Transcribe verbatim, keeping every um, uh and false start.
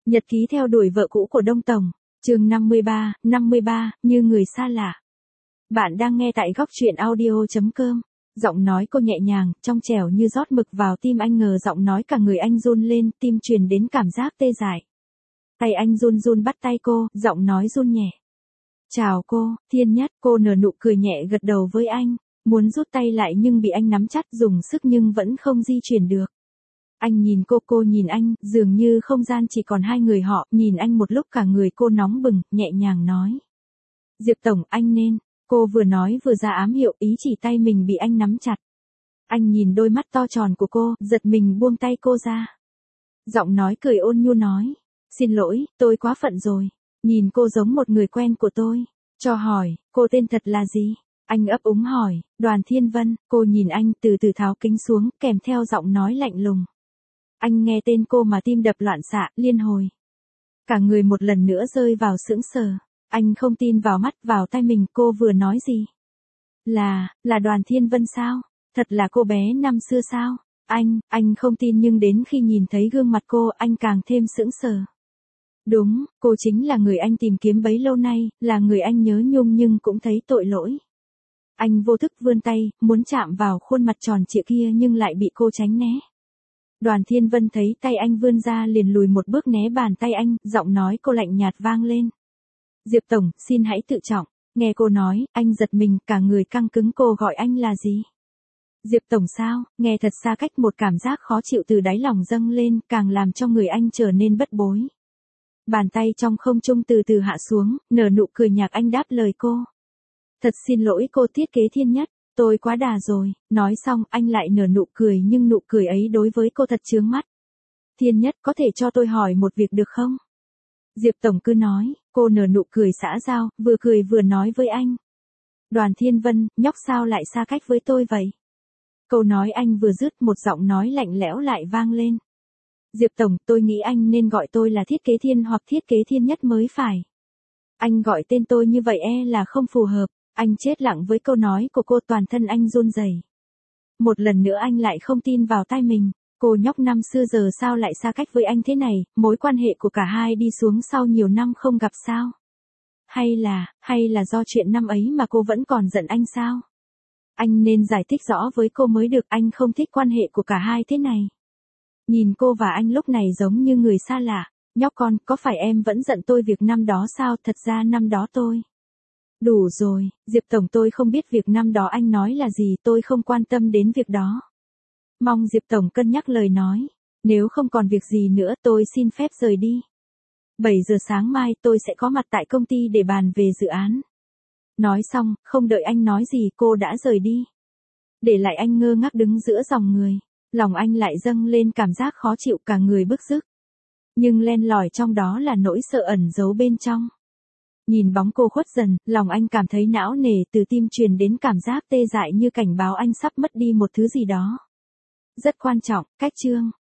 Nhật ký theo đuổi vợ cũ của Đông Tổng, chương năm mươi ba, năm mươi ba, như người xa lạ. Bạn đang nghe tại góc truyện audio chấm com. Giọng nói cô nhẹ nhàng, trong trẻo như rót mực vào tim anh, ngờ giọng nói cả người anh run lên, tim truyền đến cảm giác tê dại. Tay anh run run bắt tay cô, giọng nói run nhẹ. Chào cô, Thiên Nhất, cô nở nụ cười nhẹ gật đầu với anh, muốn rút tay lại nhưng bị anh nắm chặt, dùng sức nhưng vẫn không di chuyển được. Anh nhìn cô, cô nhìn anh, dường như không gian chỉ còn hai người họ, nhìn anh một lúc cả người cô nóng bừng, nhẹ nhàng nói. Diệp Tổng, anh nên, cô vừa nói vừa ra ám hiệu, ý chỉ tay mình bị anh nắm chặt. Anh nhìn đôi mắt to tròn của cô, giật mình buông tay cô ra. Giọng nói cười ôn nhu nói, xin lỗi, tôi quá phận rồi. Nhìn cô giống một người quen của tôi. Cho hỏi, cô tên thật là gì? Anh ấp úng hỏi, Đoàn Thiên Vân. Cô nhìn anh, từ từ tháo kính xuống, kèm theo giọng nói lạnh lùng. Anh nghe tên cô mà tim đập loạn xạ, liên hồi. Cả người một lần nữa rơi vào sững sờ. Anh không tin vào mắt, vào tai mình, cô vừa nói gì? Là, là Đoàn Thiên Vân sao? Thật là cô bé năm xưa sao? Anh, anh không tin, nhưng đến khi nhìn thấy gương mặt cô, anh càng thêm sững sờ. Đúng, cô chính là người anh tìm kiếm bấy lâu nay, là người anh nhớ nhung nhưng cũng thấy tội lỗi. Anh vô thức vươn tay, muốn chạm vào khuôn mặt tròn trịa kia nhưng lại bị cô tránh né. Đoàn Thiên Vân thấy tay anh vươn ra liền lùi một bước né bàn tay anh, giọng nói cô lạnh nhạt vang lên. Diệp Tổng, xin hãy tự trọng. Nghe cô nói, anh giật mình, cả người căng cứng. Cô gọi anh là gì? Diệp Tổng sao? Nghe thật xa cách, một cảm giác khó chịu từ đáy lòng dâng lên, càng làm cho người anh trở nên bất bối. Bàn tay trong không trung từ từ hạ xuống, nở nụ cười nhạt, anh đáp lời cô. Thật xin lỗi cô thiết kế Thiên Nhất, tôi quá đà rồi. Nói xong, anh lại nở nụ cười, nhưng nụ cười ấy đối với cô thật chướng mắt. Thiên Nhất, có thể cho tôi hỏi một việc được không? Diệp Tổng cứ nói. Cô nở nụ cười xã giao, vừa cười vừa nói với anh. Đoàn Thiên Vân, nhóc sao lại xa cách với tôi vậy? Câu nói anh vừa dứt, một giọng nói lạnh lẽo lại vang lên. Diệp Tổng, tôi nghĩ anh nên gọi tôi là Thiết kế Thiên hoặc Thiết kế Thiên Nhất mới phải. Anh gọi tên tôi như vậy e là không phù hợp. Anh chết lặng với câu nói của cô, toàn thân anh run rẩy. Một lần nữa anh lại không tin vào tai mình. Cô nhóc năm xưa giờ sao lại xa cách với anh thế này, mối quan hệ của cả hai đi xuống sau nhiều năm không gặp sao? Hay là, hay là do chuyện năm ấy mà cô vẫn còn giận anh sao? Anh nên giải thích rõ với cô mới được, anh không thích quan hệ của cả hai thế này. Nhìn cô và anh lúc này giống như người xa lạ. Nhóc con, có phải em vẫn giận tôi việc năm đó sao? Thật ra năm đó tôi... Đủ rồi, Diệp Tổng, tôi không biết việc năm đó anh nói là gì, tôi không quan tâm đến việc đó. Mong Diệp Tổng cân nhắc lời nói. Nếu không còn việc gì nữa, tôi xin phép rời đi. bảy giờ sáng mai tôi sẽ có mặt tại công ty để bàn về dự án. Nói xong, không đợi anh nói gì, cô đã rời đi. Để lại anh ngơ ngác đứng giữa dòng người. Lòng anh lại dâng lên cảm giác khó chịu, cả người bức rứt. Nhưng len lỏi trong đó là nỗi sợ ẩn giấu bên trong. Nhìn bóng cô khuất dần, lòng anh cảm thấy não nề, từ tim truyền đến cảm giác tê dại như cảnh báo anh sắp mất đi một thứ gì đó. Rất quan trọng, cách chương.